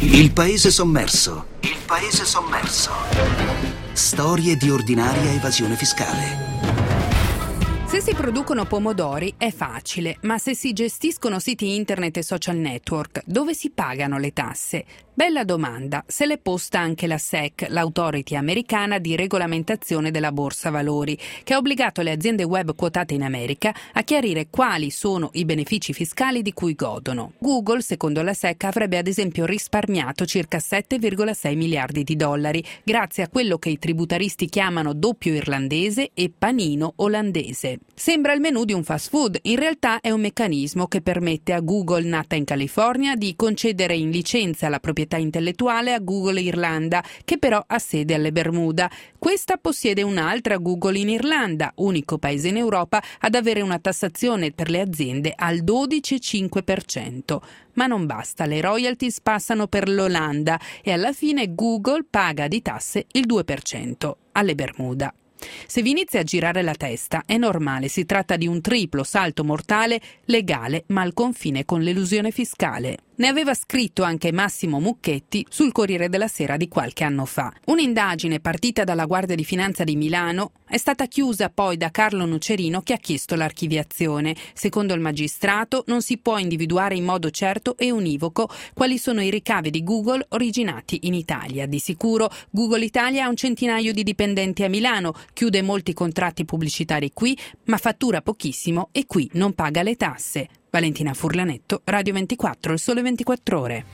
Il paese sommerso. Il paese sommerso. Storie di ordinaria evasione fiscale. Se si producono pomodori è facile, ma se si gestiscono siti internet e social network, dove si pagano le tasse? Bella domanda, se l'è posta anche la SEC, l'autority americana di regolamentazione della borsa valori, che ha obbligato le aziende web quotate in America a chiarire quali sono i benefici fiscali di cui godono. Google, secondo la SEC, avrebbe ad esempio risparmiato circa 7,6 miliardi di dollari, grazie a quello che i tributaristi chiamano doppio irlandese e panino olandese. Sembra il menù di un fast food, in realtà è un meccanismo che permette a Google, nata in California, di concedere in licenza la proprietà intellettuale a Google Irlanda, che però ha sede alle Bermuda. Questa possiede un'altra Google in Irlanda, unico paese in Europa ad avere una tassazione per le aziende al 12,5%. Ma non basta, le royalties passano per l'Olanda e alla fine Google paga di tasse il 2% alle Bermuda. Se vi inizia a girare la testa, è normale, si tratta di un triplo salto mortale legale ma al confine con l'elusione fiscale. Ne aveva scritto anche Massimo Mucchetti sul Corriere della Sera di qualche anno fa. Un'indagine partita dalla Guardia di Finanza di Milano è stata chiusa poi da Carlo Nocerino, che ha chiesto l'archiviazione. Secondo il magistrato non si può individuare in modo certo e univoco quali sono i ricavi di Google originati in Italia. Di sicuro Google Italia ha un centinaio di dipendenti a Milano, chiude molti contratti pubblicitari qui, ma fattura pochissimo e qui non paga le tasse. Valentina Furlanetto, Radio 24, Il Sole 24 Ore.